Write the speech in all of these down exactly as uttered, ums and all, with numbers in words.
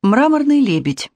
Мраморный лебедь.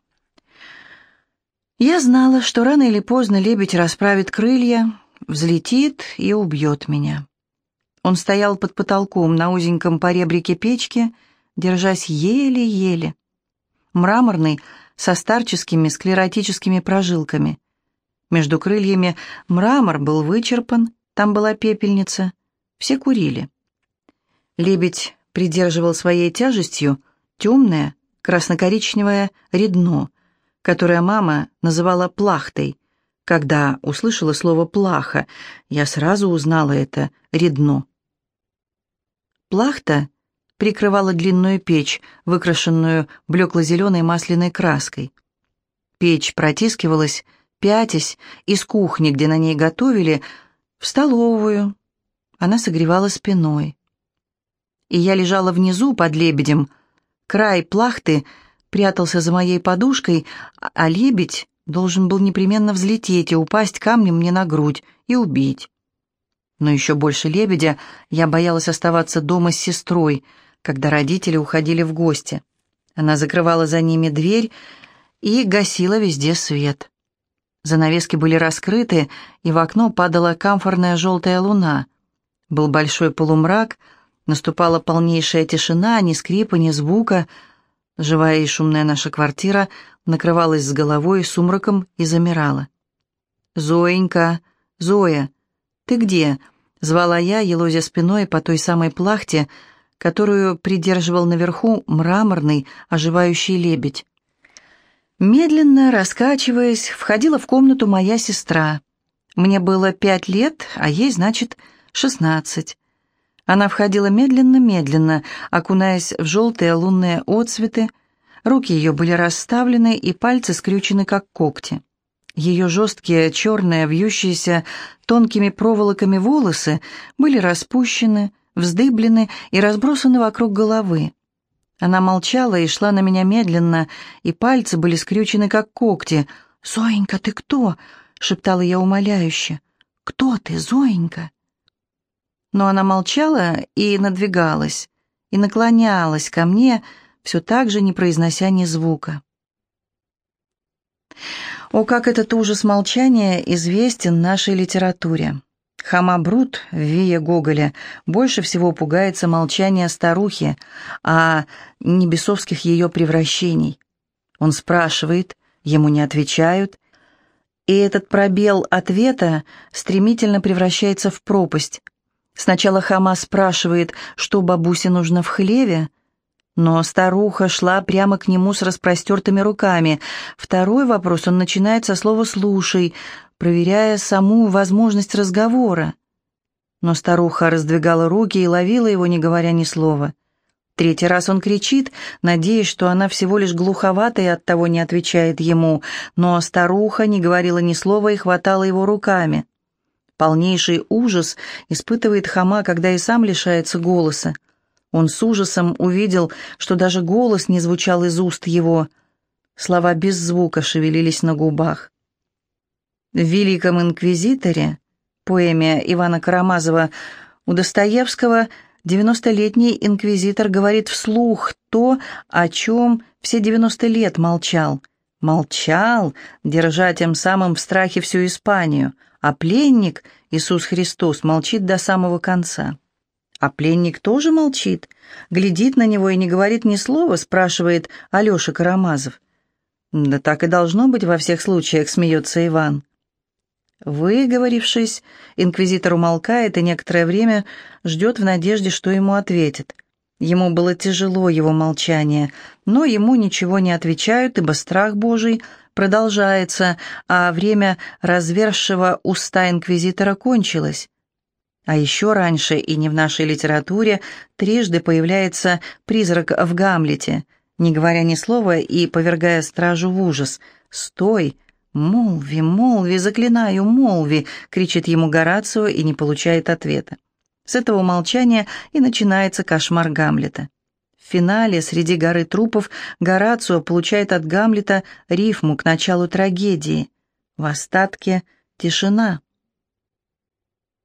Я знала, что рано или поздно лебедь расправит крылья, взлетит и убьет меня. Он стоял под потолком на узеньком поребрике печки, держась еле-еле. Мраморный, со старческими склеротическими прожилками. Между крыльями мрамор был вычерпан, там была пепельница. Все курили. Лебедь придерживал своей тяжестью темное, красно-коричневое редно, которое мама называла плахтой. Когда услышала слово «плаха», я сразу узнала это редно. Плахта прикрывала длинную печь, выкрашенную блекло-зеленой масляной краской. Печь протискивалась, пятясь, из кухни, где на ней готовили, в столовую. Она согревала спиной. И я лежала внизу под лебедем. Край плахты прятался за моей подушкой, а лебедь должен был непременно взлететь и упасть камнем мне на грудь и убить. Но еще больше лебедя я боялась оставаться дома с сестрой, когда родители уходили в гости. Она закрывала за ними дверь и гасила везде свет. Занавески были раскрыты, и в окно падала камфорная желтая луна. Был большой полумрак, наступала полнейшая тишина, ни скрипа, ни звука. Живая и шумная наша квартира накрывалась с головой сумраком и замирала. «Зоенька, Зоя, ты где?» — звала я, елозя спиной по той самой плахте, которую придерживал наверху мраморный, оживающий лебедь. Медленно, раскачиваясь, входила в комнату моя сестра. Мне было пять лет, а ей, значит, шестнадцать. Она входила медленно-медленно, окунаясь в желтые лунные отсветы. Руки ее были расставлены, и пальцы скрючены, как когти. Ее жесткие, черные, вьющиеся тонкими проволоками волосы были распущены, вздыблены и разбросаны вокруг головы. Она молчала и шла на меня медленно, и пальцы были скрючены, как когти. «Зоенька, ты кто?» — шептала я умоляюще. «Кто ты, Зоенька?» Но она молчала и надвигалась, и наклонялась ко мне, все так же не произнося ни звука. О, как этот ужас молчания известен нашей литературе. Хома Брут в Вие Гоголя больше всего пугается молчания старухи, а не бесовских ее превращений. Он спрашивает, ему не отвечают, и этот пробел ответа стремительно превращается в пропасть. Сначала Хома спрашивает, что бабусе нужно в хлеве, но старуха шла прямо к нему с распростертыми руками. Второй вопрос он начинает со слова «слушай», проверяя саму возможность разговора. Но старуха раздвигала руки и ловила его, не говоря ни слова. Третий раз он кричит, надеясь, что она всего лишь глуховата и оттого не отвечает ему, но старуха не говорила ни слова и хватала его руками. Полнейший ужас испытывает Хома, когда и сам лишается голоса. Он с ужасом увидел, что даже голос не звучал из уст его. Слова без звука шевелились на губах. В «Великом инквизиторе», поэме Ивана Карамазова, у Достоевского девяностолетний инквизитор говорит вслух то, о чем все девяносто лет молчал. Молчал, держа тем самым в страхе всю Испанию, а пленник, Иисус Христос, молчит до самого конца. А пленник тоже молчит, глядит на него и не говорит ни слова, спрашивает Алеша Карамазов. «Да так и должно быть во всех случаях», — смеется Иван. Выговорившись, инквизитор умолкает и некоторое время ждет в надежде, что ему ответят. Ему было тяжело его молчание, но ему ничего не отвечают, ибо страх Божий продолжается, а время разверзшего уста инквизитора кончилось. А еще раньше, и не в нашей литературе, трижды появляется призрак в Гамлете, не говоря ни слова и повергая стражу в ужас. «Стой! Молви, молви, заклинаю, молви!» — кричит ему Горацио и не получает ответа. С этого молчания и начинается кошмар Гамлета. В финале среди горы трупов Горацио получает от Гамлета рифму к началу трагедии. В остатке тишина.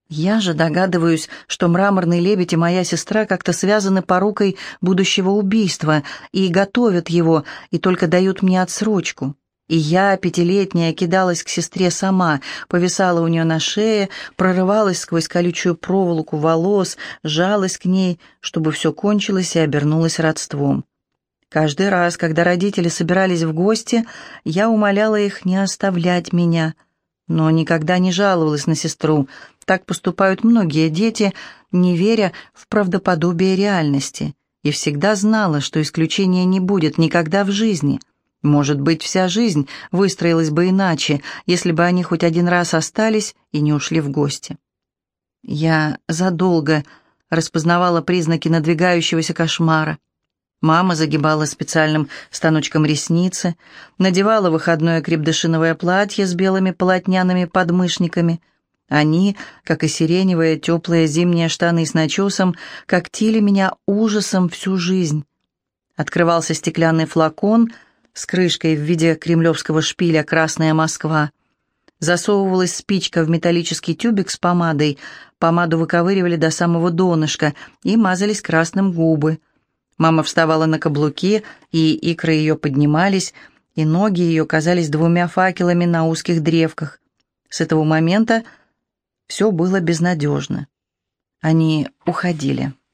Я же догадываюсь, что мраморный лебедь и моя сестра как-то связаны порукой будущего убийства и готовят его, и только дают мне отсрочку. И я, пятилетняя, кидалась к сестре сама, повисала у нее на шее, прорывалась сквозь колючую проволоку волос, жалась к ней, чтобы все кончилось и обернулось родством. Каждый раз, когда родители собирались в гости, я умоляла их не оставлять меня, но никогда не жаловалась на сестру. Так поступают многие дети, не веря в правдоподобие реальности, и всегда знала, что исключения не будет никогда в жизни. Может быть, вся жизнь выстроилась бы иначе, если бы они хоть один раз остались и не ушли в гости. Я задолго распознавала признаки надвигающегося кошмара. Мама загибала специальным станочком ресницы, надевала выходное крепдышиновое платье с белыми полотняными подмышниками. Они, как и сиреневые теплые зимние штаны с начесом, когтили меня ужасом всю жизнь. Открывался стеклянный флакон с крышкой в виде кремлевского шпиля «Красная Москва». Засовывалась спичка в металлический тюбик с помадой, помаду выковыривали до самого донышка и мазались красным губы. Мама вставала на каблуки, и икры ее поднимались, и ноги ее казались двумя факелами на узких древках. С этого момента все было безнадежно. Они уходили.